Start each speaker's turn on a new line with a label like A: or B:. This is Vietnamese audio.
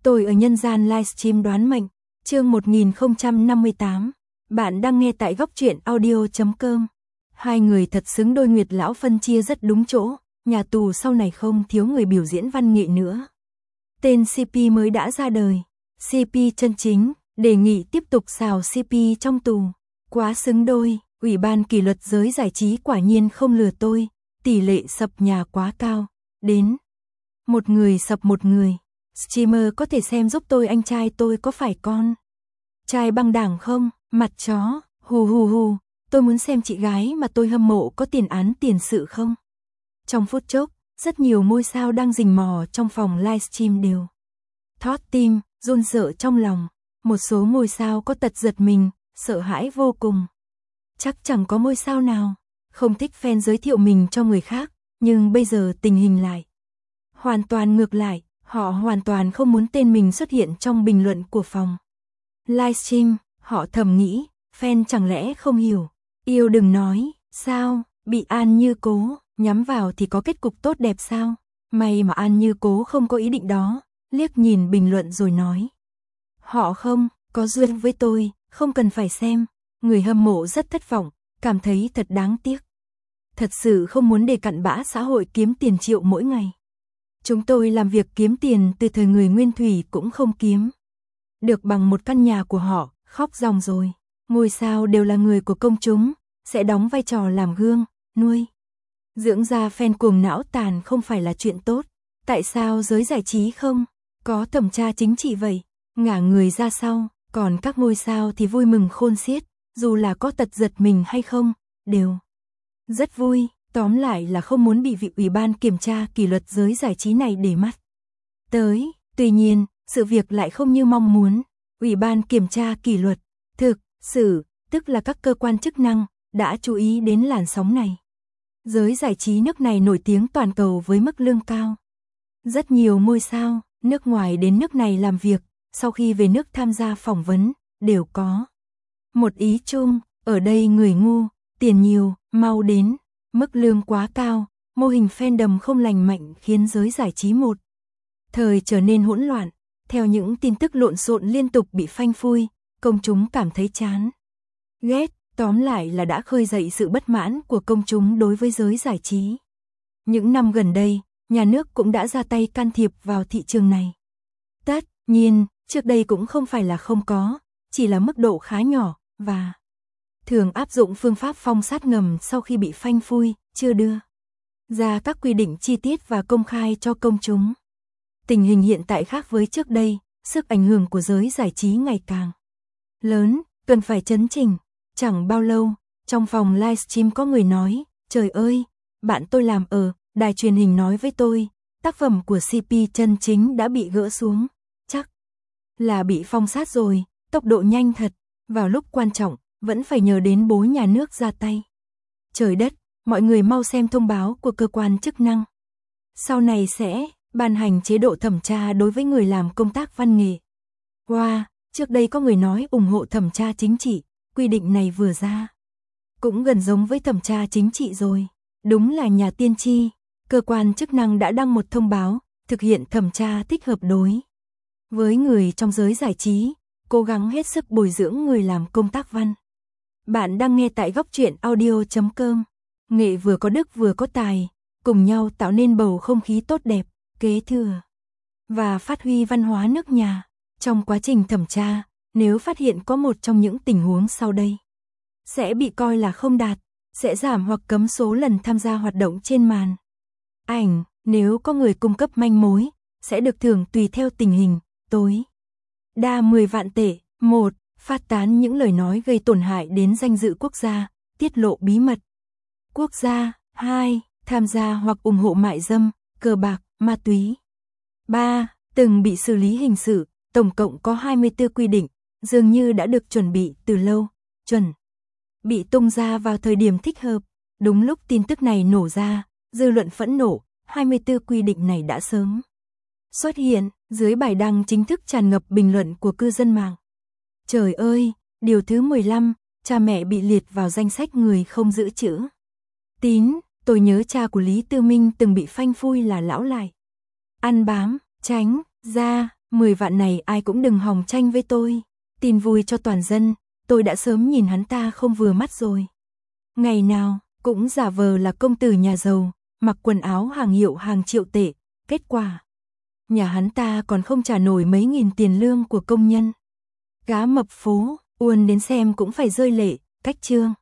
A: Tôi ở nhân gian livestream đoán mệnh, chương 1058. Bạn đang nghe tại góc truyện audio.com. Hai người thật xứng đôi, Nguyệt lão phân chia rất đúng chỗ, nhà tù sau này không thiếu người biểu diễn văn nghệ nữa. Tên CP mới đã ra đời, CP chân chính, đề nghị tiếp tục xào CP trong tù. Quá xứng đôi, Ủy ban kỷ luật giới giải trí quả nhiên không lừa tôi, tỷ lệ sập nhà quá cao, đến một người sập một người. Streamer có thể xem giúp tôi, anh trai tôi có phải con trai băng đảng không? Mặt chó, hù hù hù, tôi muốn xem chị gái mà tôi hâm mộ có tiền án tiền sự không? Trong phút chốc, rất nhiều ngôi sao đang rình mò trong phòng livestream đều thót tim, run sợ trong lòng. Một số ngôi sao có tật giật mình, sợ hãi vô cùng. Chắc chẳng có ngôi sao nào không thích fan giới thiệu mình cho người khác, nhưng bây giờ tình hình lại hoàn toàn ngược lại. Họ hoàn toàn không muốn tên mình xuất hiện trong bình luận của phòng livestream. Họ thầm nghĩ, fan chẳng lẽ không hiểu, yêu đừng nói, sao, bị An Như Cố nhắm vào thì có kết cục tốt đẹp sao? May mà An Như Cố không có ý định đó, liếc nhìn bình luận rồi nói. Họ không có duyên với tôi, không cần phải xem. Người hâm mộ rất thất vọng, cảm thấy thật đáng tiếc. Thật sự không muốn để cặn bã xã hội kiếm tiền triệu mỗi ngày. Chúng tôi làm việc kiếm tiền từ thời người Nguyên Thủy cũng không kiếm được bằng một căn nhà của họ, khóc ròng rồi. Ngôi sao đều là người của công chúng, sẽ đóng vai trò làm gương, nuôi dưỡng ra fan cuồng não tàn không phải là chuyện tốt. Tại sao giới giải trí không có thẩm tra chính trị vậy? Ngả người ra sau, còn các ngôi sao thì vui mừng khôn xiết, dù là có tật giật mình hay không, đều rất vui. Tóm lại là không muốn bị vị ủy ban kiểm tra kỷ luật giới giải trí này để mắt tới. Tuy nhiên, sự việc lại không như mong muốn. Ủy ban kiểm tra kỷ luật thực sự, tức là các cơ quan chức năng, đã chú ý đến làn sóng này. Giới giải trí nước này nổi tiếng toàn cầu với mức lương cao. Rất nhiều ngôi sao nước ngoài đến nước này làm việc, sau khi về nước tham gia phỏng vấn, đều có một ý chung, ở đây người ngu, tiền nhiều, mau đến. Mức lương quá cao, mô hình fandom không lành mạnh khiến giới giải trí một thời trở nên hỗn loạn. Theo những tin tức lộn xộn liên tục bị phanh phui, công chúng cảm thấy chán, ghét, tóm lại là đã khơi dậy sự bất mãn của công chúng đối với giới giải trí. Những năm gần đây, nhà nước cũng đã ra tay can thiệp vào thị trường này. Tất nhiên, trước đây cũng không phải là không có, chỉ là mức độ khá nhỏ, và thường áp dụng phương pháp phong sát ngầm sau khi bị phanh phui, chưa đưa ra các quy định chi tiết và công khai cho công chúng. Tình hình hiện tại khác với trước đây, sức ảnh hưởng của giới giải trí ngày càng lớn, cần phải chấn chỉnh. Chẳng bao lâu, trong phòng livestream có người nói, trời ơi, bạn tôi làm ở đài truyền hình nói với tôi, tác phẩm của CP chân chính đã bị gỡ xuống, chắc là bị phong sát rồi, tốc độ nhanh thật, vào lúc quan trọng, vẫn phải nhờ đến bố nhà nước ra tay. Trời đất, mọi người mau xem thông báo của cơ quan chức năng. Sau này sẽ ban hành chế độ thẩm tra đối với người làm công tác văn nghệ. Wow, trước đây có người nói ủng hộ thẩm tra chính trị, quy định này vừa ra cũng gần giống với thẩm tra chính trị rồi. Đúng là nhà tiên tri, cơ quan chức năng đã đăng một thông báo, thực hiện thẩm tra thích hợp đối với người trong giới giải trí, cố gắng hết sức bồi dưỡng người làm công tác văn. Bạn đang nghe tại góc truyện audio.com. Nghệ vừa có đức vừa có tài, cùng nhau tạo nên bầu không khí tốt đẹp, kế thừa và phát huy văn hóa nước nhà. Trong quá trình thẩm tra, nếu phát hiện có một trong những tình huống sau đây, sẽ bị coi là không đạt, sẽ giảm hoặc cấm số lần tham gia hoạt động trên màn ảnh. Nếu có người cung cấp manh mối, sẽ được thưởng tùy theo tình hình, tối đa 10 vạn tệ. 1. Phát tán những lời nói gây tổn hại đến danh dự quốc gia, tiết lộ bí mật quốc gia. 2. Tham gia hoặc ủng hộ mại dâm, cờ bạc, ma túy. 3. Từng bị xử lý hình sự, tổng cộng có 24 quy định, dường như đã được chuẩn bị từ lâu, chuẩn bị tung ra vào thời điểm thích hợp. Đúng lúc tin tức này nổ ra, dư luận phẫn nộ, 24 quy định này đã sớm xuất hiện. Dưới bài đăng chính thức tràn ngập bình luận của cư dân mạng. Trời ơi, điều thứ 15, cha mẹ bị liệt vào danh sách người không giữ chữ tín. Tôi nhớ cha của Lý Tư Minh từng bị phanh phui là lão lại ăn bám, tránh ra 10 vạn này ai cũng đừng hòng tranh với tôi. Tin vui cho toàn dân, tôi đã sớm nhìn hắn ta không vừa mắt rồi. Ngày nào, cũng giả vờ là công tử nhà giàu, mặc quần áo hàng hiệu hàng triệu tệ, kết quả. Nhà hắn ta còn không trả nổi mấy nghìn tiền lương của công nhân. Gá mập phố, Uôn đến xem cũng phải rơi lệ, cách chương.